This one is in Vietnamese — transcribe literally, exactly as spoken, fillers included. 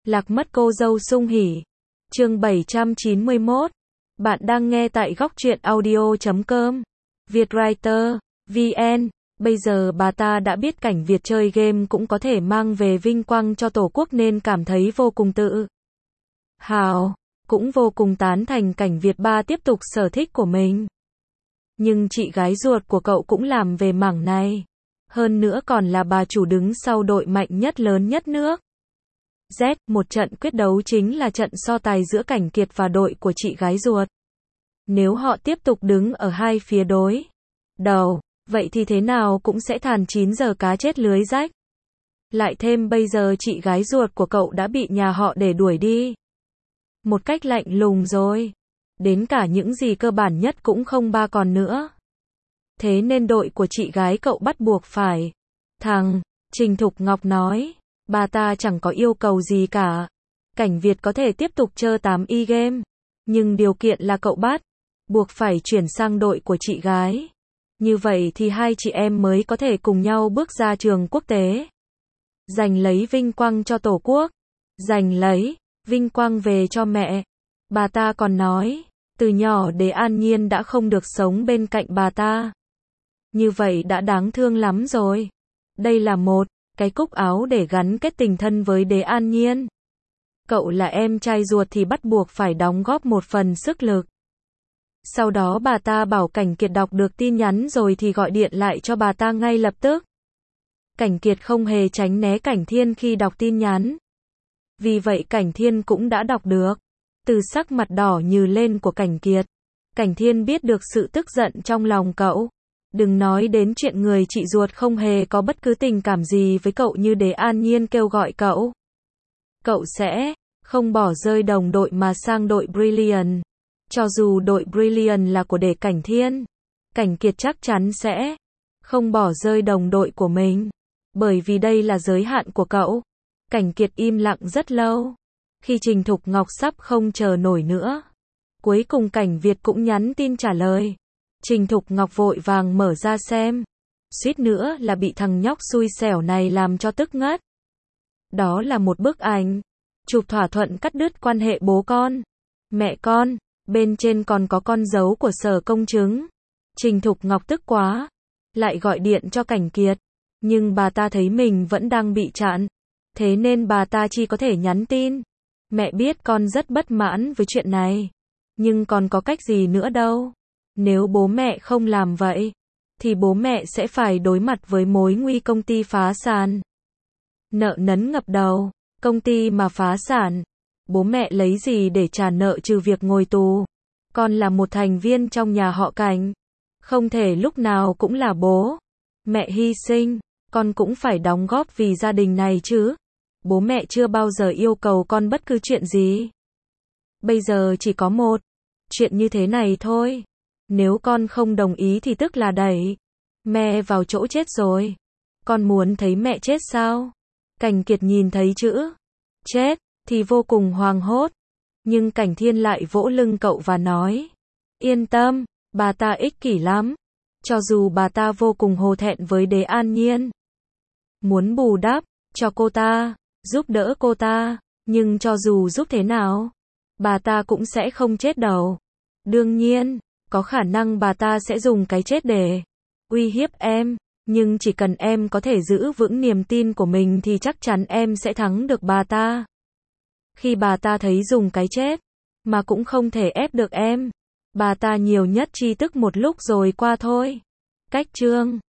Lạc mất cô dâu sung hỉ. Chương bảy trăm chín mươi mốt. Bạn đang nghe tại góc truyện audio chấm com. Vietwriter, vê en. Bây giờ bà ta đã biết cảnh Việt chơi game cũng có thể mang về vinh quang cho Tổ quốc nên cảm thấy vô cùng tự hào, cũng vô cùng tán thành cảnh Việt ba tiếp tục sở thích của mình. Nhưng chị gái ruột của cậu cũng làm về mảng này. Hơn nữa còn là bà chủ đứng sau đội mạnh nhất lớn nhất nước. Z, một trận quyết đấu chính là trận so tài giữa Cảnh Kiệt và đội của chị gái ruột. Nếu họ tiếp tục đứng ở hai phía đối đầu, vậy thì thế nào cũng sẽ thàn chín giờ cá chết lưới rách. Lại thêm bây giờ chị gái ruột của cậu đã bị nhà họ để đuổi đi. Một cách lạnh lùng rồi. Đến cả những gì cơ bản nhất cũng không ba còn nữa. Thế nên đội của chị gái cậu bắt buộc phải. Thằng, Trình Thục Ngọc nói, bà ta chẳng có yêu cầu gì cả. Cảnh Việt có thể tiếp tục chơi tám y game. Nhưng điều kiện là cậu bắt buộc phải chuyển sang đội của chị gái. Như vậy thì hai chị em mới có thể cùng nhau bước ra trường quốc tế. Giành lấy vinh quang cho Tổ quốc. Giành lấy vinh quang về cho mẹ. Bà ta còn nói, từ nhỏ Đế An Nhiên đã không được sống bên cạnh bà ta. Như vậy đã đáng thương lắm rồi. Đây là một cái cúc áo để gắn kết tình thân với Đế An Nhiên. Cậu là em trai ruột thì bắt buộc phải đóng góp một phần sức lực. Sau đó bà ta bảo Cảnh Kiệt đọc được tin nhắn rồi thì gọi điện lại cho bà ta ngay lập tức. Cảnh Kiệt không hề tránh né Cảnh Thiên khi đọc tin nhắn. Vì vậy Cảnh Thiên cũng đã đọc được. Từ sắc mặt đỏ như lên của Cảnh Kiệt, Cảnh Thiên biết được sự tức giận trong lòng cậu. Đừng nói đến chuyện người chị ruột không hề có bất cứ tình cảm gì với cậu như Đế An Nhiên kêu gọi cậu. Cậu sẽ không bỏ rơi đồng đội mà sang đội Brilliant. Cho dù đội Brilliant là của Đế Cảnh Thiên, Cảnh Kiệt chắc chắn sẽ không bỏ rơi đồng đội của mình. Bởi vì đây là giới hạn của cậu. Cảnh Kiệt im lặng rất lâu. Khi Trình Thục Ngọc sắp không chờ nổi nữa, cuối cùng Cảnh Việt cũng nhắn tin trả lời. Trình Thục Ngọc vội vàng mở ra xem. Suýt nữa là bị thằng nhóc xui xẻo này làm cho tức ngất. Đó là một bức ảnh chụp thỏa thuận cắt đứt quan hệ bố con, mẹ con. Bên trên còn có con dấu của Sở Công chứng. Trình Thục Ngọc tức quá, lại gọi điện cho Cảnh Kiệt. Nhưng bà ta thấy mình vẫn đang bị chặn. Thế nên bà ta chỉ có thể nhắn tin. Mẹ biết con rất bất mãn với chuyện này. Nhưng còn có cách gì nữa đâu. Nếu bố mẹ không làm vậy, thì bố mẹ sẽ phải đối mặt với mối nguy công ty phá sản. Nợ nấn ngập đầu, công ty mà phá sản. Bố mẹ lấy gì để trả nợ trừ việc ngồi tù. Con là một thành viên trong nhà họ Cảnh. Không thể lúc nào cũng là bố mẹ hy sinh. Con cũng phải đóng góp vì gia đình này chứ. Bố mẹ chưa bao giờ yêu cầu con bất cứ chuyện gì. Bây giờ chỉ có một chuyện như thế này thôi. Nếu con không đồng ý thì tức là đẩy mẹ vào chỗ chết rồi. Con muốn thấy mẹ chết sao? Cảnh Kiệt nhìn thấy chữ chết thì vô cùng hoang hốt. Nhưng Cảnh Thiên lại vỗ lưng cậu và nói, yên tâm, bà ta ích kỷ lắm. Cho dù bà ta vô cùng hổ thẹn với Đế An Nhiên, muốn bù đắp cho cô ta, giúp đỡ cô ta, nhưng cho dù giúp thế nào, bà ta cũng sẽ không chết đâu. Đương nhiên, có khả năng bà ta sẽ dùng cái chết để uy hiếp em, nhưng chỉ cần em có thể giữ vững niềm tin của mình thì chắc chắn em sẽ thắng được bà ta. Khi bà ta thấy dùng cái chết mà cũng không thể ép được em, bà ta nhiều nhất chỉ tức một lúc rồi qua thôi. Cách chương